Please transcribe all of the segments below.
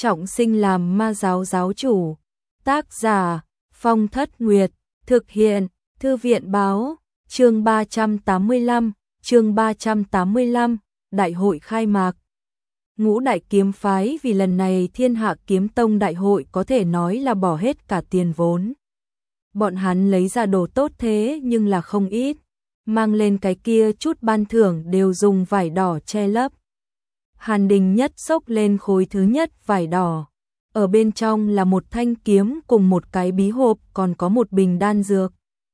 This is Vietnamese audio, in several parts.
trọng sinh làm ma giáo giáo chủ. Tác giả Phong Thất Nguyệt, thực hiện Thư viện Báo. Chương 385, Đại hội khai mạc. Ngũ đại kiếm phái vì lần này Thiên Hạ Kiếm Tông đại hội có thể nói là bỏ hết cả tiền vốn. Bọn hắn lấy ra đồ tốt thế nhưng là không ít, mang lên cái kia chút ban thưởng đều dùng vải đỏ che lấp. Hàn Đình Nhất xốc lên khối thứ nhất vải đỏ, ở bên trong là một thanh kiếm cùng một cái bí hộp, còn có một bình đan dược.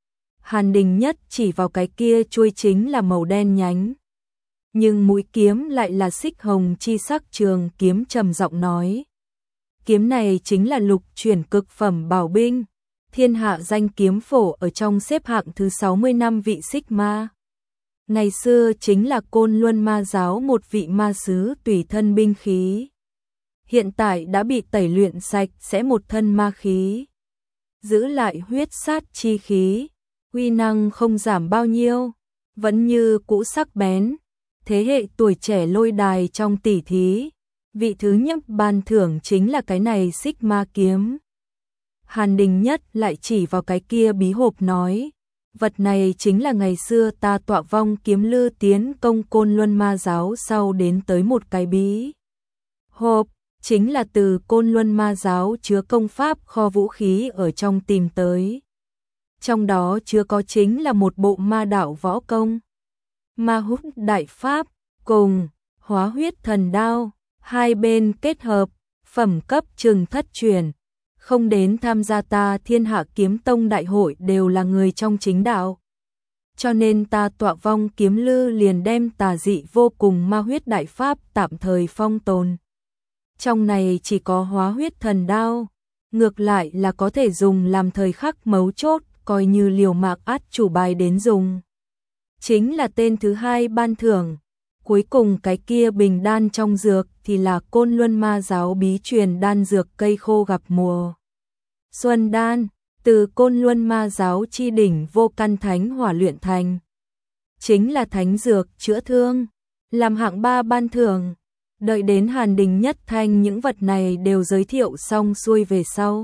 Hàn Đình Nhất chỉ vào cái kia chuôi chính là màu đen nhánh, nhưng mũi kiếm lại là xích hồng chi sắc trường kiếm, trầm giọng nói: kiếm này chính là lục chuyển cực phẩm bảo binh, Thiên Hạ danh kiếm phổ ở trong xếp hạng thứ 60 năm vị xích ma. Ngày xưa chính là Côn Luân ma giáo một vị ma sứ tùy thân binh khí. Hiện tại đã bị tẩy luyện sạch sẽ một thân ma khí, giữ lại huyết sát chi khí, uy năng không giảm bao nhiêu, vẫn như cũ sắc bén. Thế hệ tuổi trẻ lôi đài trong tỷ thí, vị thứ nhất ban thưởng chính là cái này xích ma kiếm. Hàn Đình Nhất lại chỉ vào cái kia bí hộp nói: vật này chính là ngày xưa ta tọa vong kiếm lư tiến công Côn Luân ma giáo sau đến tới một cái bí hộp, chính là từ Côn Luân ma giáo chứa công pháp kho vũ khí ở trong tìm tới. Trong đó chứa có chính là một bộ ma đạo võ công, Ma Hút Đại Pháp cùng Hóa Huyết Thần Đao, hai bên kết hợp, phẩm cấp chừng thất truyền. Không đến tham gia ta Thiên Hạ Kiếm Tông đại hội đều là người trong chính đạo, cho nên ta tọa vong kiếm lư liền đem tà dị vô cùng Ma Huyết Đại Pháp tạm thời phong tồn. Trong này chỉ có Hóa Huyết Thần Đao, ngược lại là có thể dùng làm thời khắc mấu chốt, coi như liều mạng át chủ bài đến dùng. Chính là tên thứ hai ban thưởng. Cuối cùng cái kia bình đan trong dược thì là Côn Luân ma giáo bí truyền đan dược cây khô gặp mùa xuân đan, từ Côn Luân ma giáo chi đỉnh vô căn thánh hỏa luyện thành. Chính là thánh dược chữa thương, làm hạng 3 ban thưởng. Đợi đến Hàn Đình Nhất thanh những vật này đều giới thiệu xong xuôi về sau,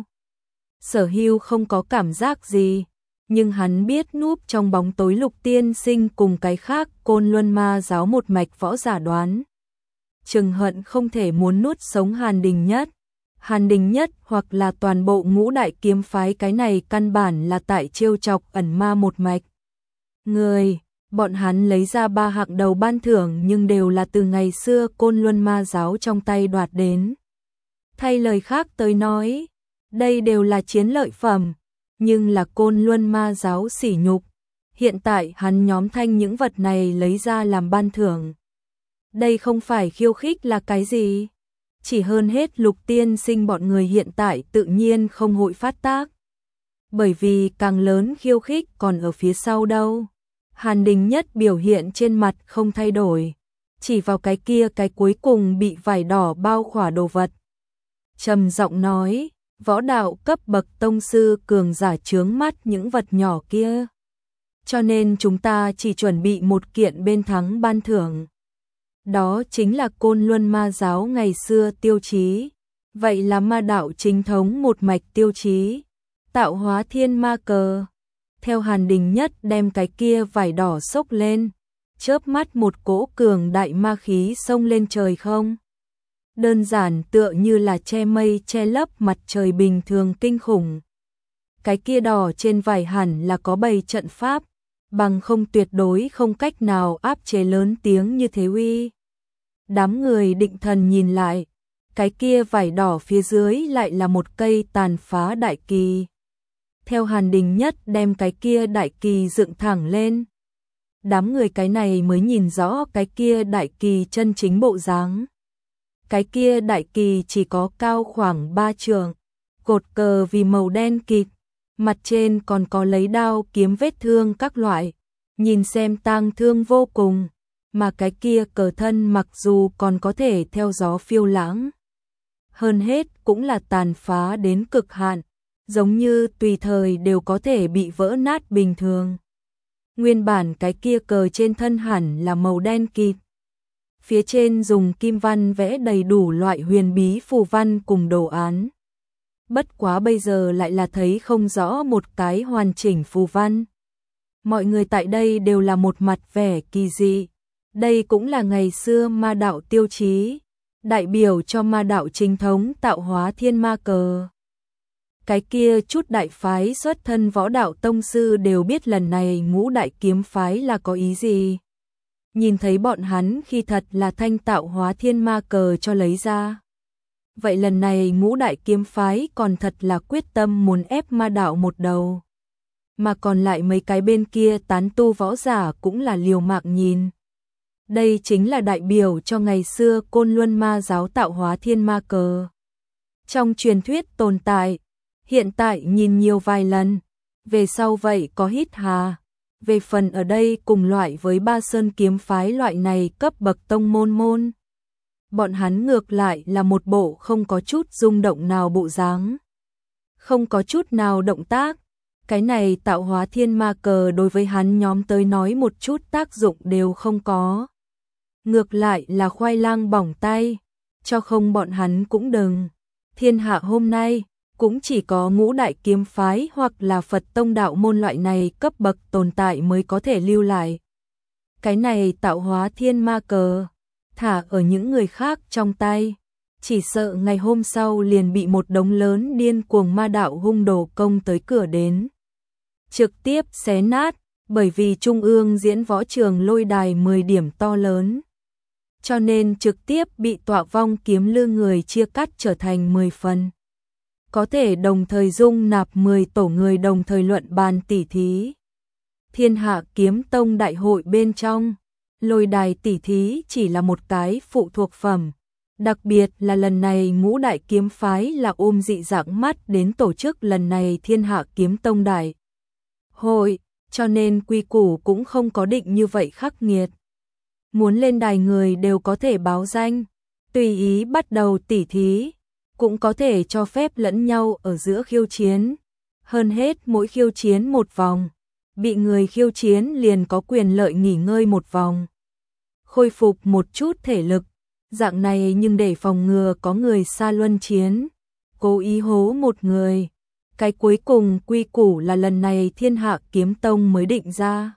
Sở Hưu không có cảm giác gì, nhưng hắn biết núp trong bóng tối Lục Tiên Sinh cùng cái khác Côn Luân ma giáo một mạch võ giả đoán chừng hận không thể muốn nuốt sống Hàn Đình Nhất. Hàn Đình Nhất hoặc là toàn bộ ngũ đại kiếm phái, cái này căn bản là tại trêu chọc ẩn ma một mạch người. Bọn hắn lấy ra 3 hạng đầu ban thưởng nhưng đều là từ ngày xưa Côn Luân ma giáo trong tay đoạt đến. Thay lời khác tới nói, đây đều là chiến lợi phẩm, nhưng là Côn Luân ma giáo sỉ nhục. Hiện tại hắn nhóm thanh những vật này lấy ra làm ban thưởng. Đây không phải khiêu khích là cái gì? Chỉ hơn hết Lục Tiên Sinh bọn người hiện tại tự nhiên không hội phát tác, bởi vì càng lớn khiêu khích còn ở phía sau đâu. Hàn Đình Nhất biểu hiện trên mặt không thay đổi, chỉ vào cái kia cái cuối cùng bị vải đỏ bao khỏa đồ vật, trầm giọng nói: võ đạo cấp bậc tông sư cường giả chướng mắt những vật nhỏ kia, cho nên chúng ta chỉ chuẩn bị một kiện bên thắng ban thưởng. Đó chính là Côn Luân ma giáo ngày xưa tiêu chí, vậy là ma đạo chính thống một mạch tiêu chí, tạo hóa thiên ma cờ. Theo Hàn Đình Nhất đem cái kia vải đỏ xốc lên, chớp mắt một cỗ cường đại ma khí xông lên trời không. Đơn giản tựa như là che mây che lấp mặt trời bình thường kinh khủng. Cái kia đỏ trên vải hẳn là có bày trận pháp, bằng không tuyệt đối không cách nào áp chế lớn tiếng như thế uy. Đám người định thần nhìn lại, cái kia vải đỏ phía dưới lại là một cây tàn phá đại kỳ. Theo Hàn Đình Nhất đem cái kia đại kỳ dựng thẳng lên, đám người cái này mới nhìn rõ cái kia đại kỳ chân chính bộ dáng. Cái kia đại kỳ chỉ có cao khoảng 3 trượng, cột cờ vì màu đen kịt, mặt trên còn có lấy đao kiếm vết thương các loại, nhìn xem tang thương vô cùng, mà cái kia cờ thân mặc dù còn có thể theo gió phiêu lãng, hơn hết cũng là tàn phá đến cực hạn, giống như tùy thời đều có thể bị vỡ nát bình thường. Nguyên bản cái kia cờ trên thân hẳn là màu đen kịt, phía trên dùng kim văn vẽ đầy đủ loại huyền bí phù văn cùng đồ án. Bất quá bây giờ lại là thấy không rõ một cái hoàn chỉnh phù văn. Mọi người tại đây đều là một mặt vẻ kỳ dị. Đây cũng là ngày xưa ma đạo tiêu chí, đại biểu cho ma đạo chính thống tạo hóa thiên ma cờ. Cái kia chút đại phái xuất thân võ đạo tông sư đều biết lần này Ngũ Đại kiếm phái là có ý gì. Nhìn thấy bọn hắn khi thật là thanh tạo hóa thiên ma cờ cho lấy ra. Vậy lần này Ngũ Đại kiếm phái còn thật là quyết tâm muốn ép ma đạo một đầu. Mà còn lại mấy cái bên kia tán tu võ giả cũng là liều mạng nhìn. Đây chính là đại biểu cho ngày xưa Côn Luân ma giáo tạo hóa thiên ma cờ. Trong truyền thuyết tồn tại, hiện tại nhìn nhiều vài lần, về sau vậy có hít hà. Về phần ở đây cùng loại với Ba Sơn kiếm phái loại này cấp bậc tông môn. Bọn hắn ngược lại là một bộ không có chút rung động nào bộ dáng. Không có chút nào động tác. Cái này tạo hóa thiên ma cờ đối với hắn nhóm tới nói một chút tác dụng đều không có. Ngược lại là khoai lang bỏng tay, cho không bọn hắn cũng đừng. Thiên hạ hôm nay, cũng chỉ có Ngũ Đại kiếm phái hoặc là Phật tông đạo môn loại này cấp bậc tồn tại mới có thể lưu lại. Cái này tạo hóa thiên ma cờ, thả ở những người khác trong tay, chỉ sợ ngày hôm sau liền bị một đống lớn điên cuồng ma đạo hung đồ công tới cửa đến. Trực tiếp xé nát, bởi vì trung ương diễn võ trường lôi đài 10 điểm to lớn. Cho nên trực tiếp bị tọa vong kiếm lư người chia cắt trở thành 10 phần. Có thể đồng thời dung nạp 10 tổ người đồng thời luận bàn tỉ thí. Thiên Hạ Kiếm Tông đại hội bên trong, lôi đài tỉ thí chỉ là một cái phụ thuộc phẩm. Đặc biệt là lần này Ngũ Đại kiếm phái là ôm dị dạng mắt đến tổ chức lần này Thiên Hạ Kiếm Tông đại hội, cho nên quy củ cũng không có định như vậy khắc nghiệt. Muốn lên đài người đều có thể báo danh, tùy ý bắt đầu tỉ thí, cũng có thể cho phép lẫn nhau ở giữa khiêu chiến. Hơn hết mỗi khiêu chiến một vòng, bị người khiêu chiến liền có quyền lợi nghỉ ngơi một vòng, khôi phục một chút thể lực. Dạng này nhưng để phòng ngừa có người xa luân chiến, cố ý hố một người. Cái cuối cùng quy củ là lần này Thiên Hạ Kiếm Tông mới định ra.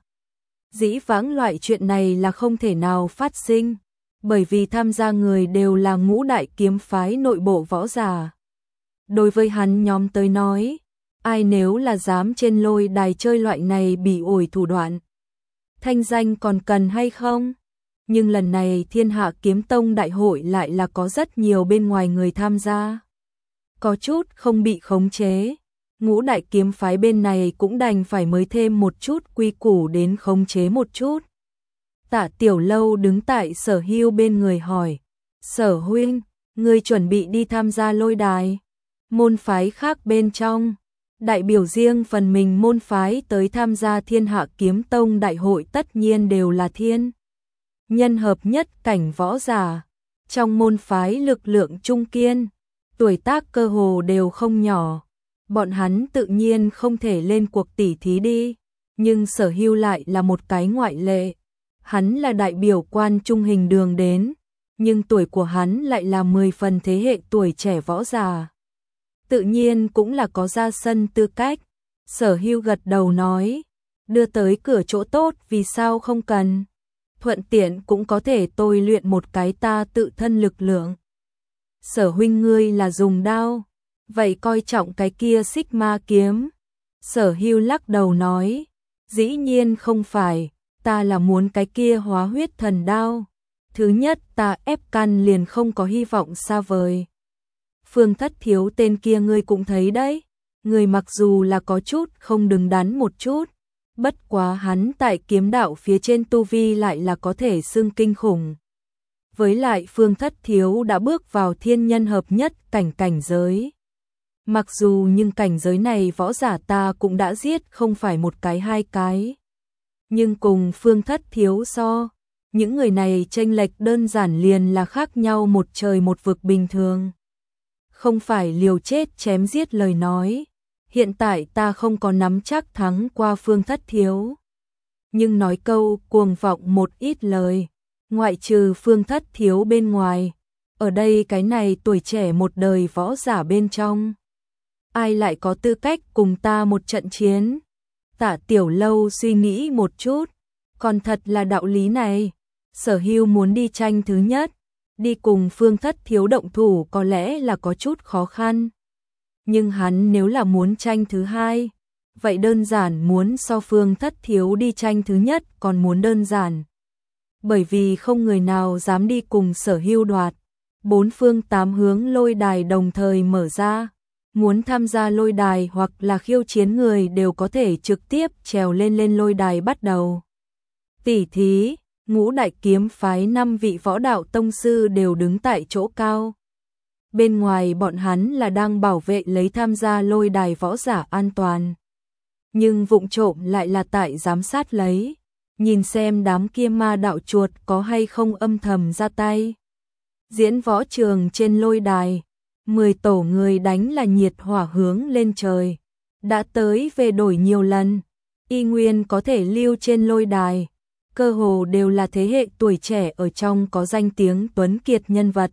Dĩ vãng loại chuyện này là không thể nào phát sinh, bởi vì tham gia người đều là Ngũ Đại kiếm phái nội bộ võ giả. Đối với hắn nhóm tới nói, ai nếu là dám trên lôi đài chơi loại này bị ổi thủ đoạn, thanh danh còn cần hay không? Nhưng lần này Thiên Hạ Kiếm Tông đại hội lại là có rất nhiều bên ngoài người tham gia. Có chút không bị khống chế. Ngũ Đại kiếm phái bên này cũng đành phải mới thêm một chút quy củ đến khống chế một chút. Tạ Tiểu Lâu đứng tại Sở Hưu bên người hỏi, Sở huynh, ngươi chuẩn bị đi tham gia lôi đài? Môn phái khác bên trong, đại biểu riêng phần mình môn phái tới tham gia Thiên Hạ Kiếm Tông đại hội tất nhiên đều là thiên nhân hợp nhất cảnh võ giả. Trong môn phái lực lượng trung kiên, tuổi tác cơ hồ đều không nhỏ. Bọn hắn tự nhiên không thể lên cuộc tỉ thí đi, nhưng Sở Hưu lại là một cái ngoại lệ. Hắn là đại biểu quan trung hình đường đến, nhưng tuổi của hắn lại là 10 phần thế hệ tuổi trẻ võ già. Tự nhiên cũng là có ra sân tư cách. Sở Hưu gật đầu nói, đưa tới cửa chỗ tốt vì sao không cần. Thuận tiện cũng có thể tôi luyện một cái ta tự thân lực lượng. Sở huynh ngươi là dùng đao, vậy coi trọng cái kia xích ma kiếm. Sở Hưu lắc đầu nói, dĩ nhiên không phải, ta là muốn cái kia hóa huyết thần đao. Thứ nhất ta ép căn liền không có hy vọng xa vời. Phương Thất Thiếu tên kia ngươi cũng thấy đấy, người mặc dù là có chút không đứng đắn một chút, bất quá hắn tại kiếm đạo phía trên tu vi lại là có thể xưng kinh khủng. Với lại Phương Thất Thiếu đã bước vào thiên nhân hợp nhất cảnh giới. Mặc dù nhưng cảnh giới này võ giả ta cũng đã giết không phải một cái hai cái. Nhưng cùng Phương Thất Thiếu so, những người này chênh lệch đơn giản liền là khác nhau một trời một vực bình thường. Không phải liều chết chém giết lời nói, hiện tại ta không có nắm chắc thắng qua Phương Thất Thiếu. Nhưng nói câu cuồng vọng một ít lời, Ngoại trừ Phương Thất Thiếu bên ngoài, ở đây cái này tuổi trẻ một đời võ giả bên trong. Ai lại có tư cách cùng ta một trận chiến? Tạ Tiểu Lâu suy nghĩ một chút, còn thật là đạo lý này. Sở Hưu muốn đi tranh thứ nhất, đi cùng Phương Thất Thiếu động thủ có lẽ là có chút khó khăn. Nhưng hắn nếu là muốn tranh thứ hai, vậy đơn giản muốn so Phương Thất Thiếu đi tranh thứ nhất còn muốn đơn giản. Bởi vì không người nào dám đi cùng Sở Hưu đoạt. Bốn phương tám hướng lôi đài đồng thời mở ra. Muốn tham gia lôi đài hoặc là khiêu chiến người đều có thể trực tiếp trèo lên lôi đài bắt đầu. Tỷ thí, Ngũ Đại Kiếm phái 5 vị võ đạo tông sư đều đứng tại chỗ cao. Bên ngoài bọn hắn là đang bảo vệ lấy tham gia lôi đài võ giả an toàn. Nhưng vụng trộm lại là tại giám sát lấy, nhìn xem đám kia ma đạo chuột có hay không âm thầm ra tay. Diễn võ trường trên lôi đài, 10 tổ người đánh là nhiệt hỏa hướng lên trời. Đã tới về đổi nhiều lần, y nguyên có thể lưu trên lôi đài. Cơ hồ đều là thế hệ tuổi trẻ ở trong có danh tiếng tuấn kiệt nhân vật.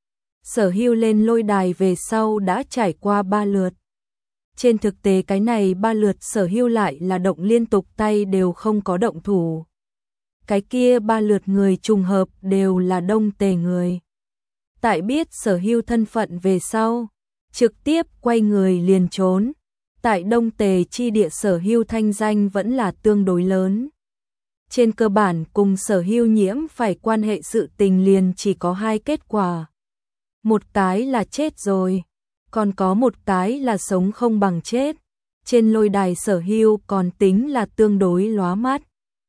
Sở Hưu lên lôi đài về sau đã trải qua 3 lượt. Trên thực tế cái này 3 lượt Sở Hưu lại là động liên tục tay đều không có động thủ. Cái kia 3 lượt người trùng hợp đều là Đông Tề người. Tại biết Sở Hưu thân phận về sau, trực tiếp quay người liền trốn. Tại Đông Tề chi địa Sở Hưu thanh danh vẫn là tương đối lớn. Trên cơ bản cùng Sở Hưu nhiễm phải quan hệ sự tình liền chỉ có 2 kết quả. Một cái là chết rồi, còn có một cái là sống không bằng chết. Trên lôi đài Sở Hưu còn tính là tương đối lóa mắt.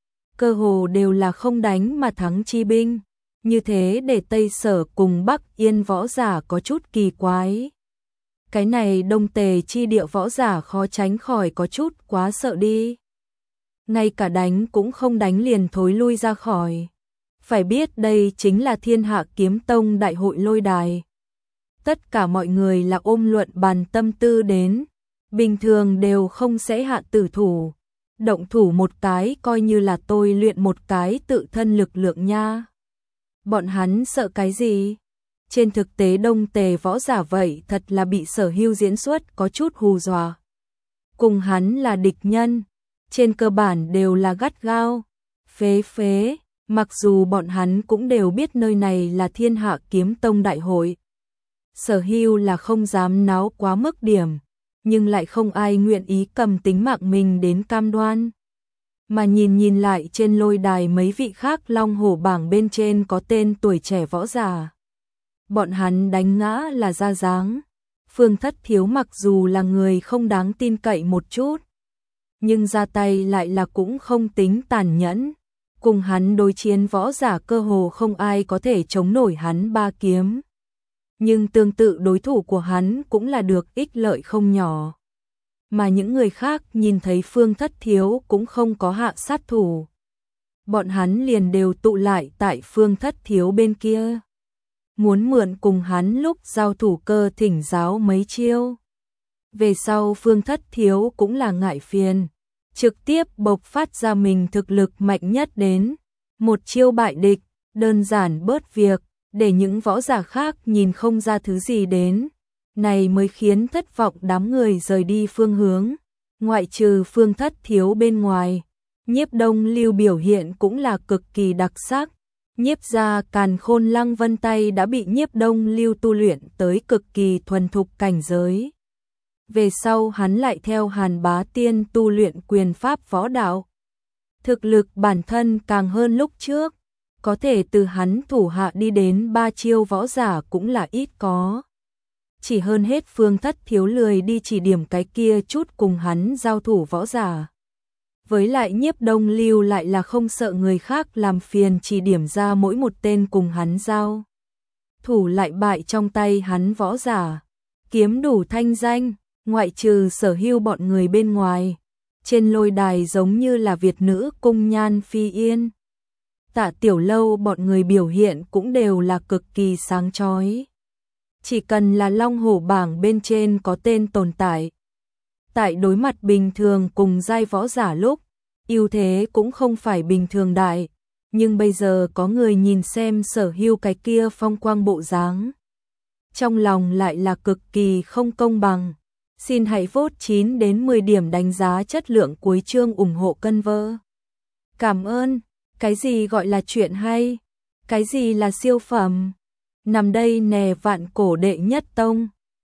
Cơ hồ đều là không đánh mà thắng chi binh. Như thế để Tây Sở cùng Bắc Yên võ giả có chút kỳ quái. Cái này Đông Tề chi địa võ giả khó tránh khỏi có chút quá sợ đi. Ngay cả đánh cũng không đánh liền thối lui ra khỏi. Phải biết đây chính là Thiên Hạ Kiếm Tông đại hội lôi đài. Tất cả mọi người là ôm luận bàn tâm tư đến. Bình thường đều không sẽ hạ tử thủ. Động thủ một cái coi như là tôi luyện một cái tự thân lực lượng nha. Bọn hắn sợ cái gì? Trên thực tế Đông Tề võ giả vậy thật là bị Sở Hưu diễn xuất có chút hù dọa. Cùng hắn là địch nhân, trên cơ bản đều là gắt gao, phế, mặc dù bọn hắn cũng đều biết nơi này là Thiên Hạ Kiếm Tông đại hội. Sở Hưu là không dám náo quá mức điểm, nhưng lại không ai nguyện ý cầm tính mạng mình đến cam đoan. Mà nhìn lại trên lôi đài mấy vị khác long hổ bảng bên trên có tên tuổi trẻ võ giả. Bọn hắn đánh ngã là ra dáng. Phương Thất Thiếu mặc dù là người không đáng tin cậy một chút, nhưng ra tay lại là cũng không tính tàn nhẫn. Cùng hắn đối chiến võ giả cơ hồ không ai có thể chống nổi hắn 3 kiếm. Nhưng tương tự đối thủ của hắn cũng là được ích lợi không nhỏ. Mà những người khác nhìn thấy Phương Thất Thiếu cũng không có hạ sát thủ. Bọn hắn liền đều tụ lại tại Phương Thất Thiếu bên kia. Muốn mượn cùng hắn lúc giao thủ cơ thỉnh giáo mấy chiêu. Về sau Phương Thất Thiếu cũng là ngại phiền. Trực tiếp bộc phát ra mình thực lực mạnh nhất đến. Một chiêu bại địch, đơn giản bớt việc, để những võ giả khác nhìn không ra thứ gì đến. Này mới khiến thất vọng đám người rời đi phương hướng. Ngoại trừ Phương Thất Thiếu bên ngoài, Nhiếp Đông Lưu biểu hiện cũng là cực kỳ đặc sắc. Nhiếp gia Càn Khôn Lăng Vân tay đã bị Nhiếp Đông Lưu tu luyện tới cực kỳ thuần thục cảnh giới. Về sau hắn lại theo Hàn Bá Tiên tu luyện quyền pháp võ đạo. Thực lực bản thân càng hơn lúc trước, có thể từ hắn thủ hạ đi đến 3 chiêu võ giả cũng là ít có. Chỉ hơn hết Phương Thất Thiếu lười đi chỉ điểm cái kia chút cùng hắn giao thủ võ giả. Với lại Nhiếp Đông Lưu lại là không sợ người khác làm phiền chỉ điểm ra mỗi một tên cùng hắn giao thủ lại bại trong tay hắn võ giả. Kiếm đủ thanh danh, ngoại trừ Sở Hưu bọn người bên ngoài. Trên lôi đài giống như là Việt nữ cung nhan phi yên. Tạ Tiểu Lâu bọn người biểu hiện cũng đều là cực kỳ sáng chói. Chỉ cần là long hổ bảng bên trên có tên tồn tại. Tại đối mặt bình thường cùng giai võ giả lúc, ưu thế cũng không phải bình thường đại. Nhưng bây giờ có người nhìn xem Sở Hưu cái kia phong quang bộ dáng, trong lòng lại là cực kỳ không công bằng. Xin hãy vote 9 đến 10 điểm đánh giá chất lượng cuối chương ủng hộ Cân Vơ. Cảm ơn. Cái gì gọi là chuyện hay? Cái gì là siêu phẩm? Nằm đây nè vạn cổ đệ nhất tông.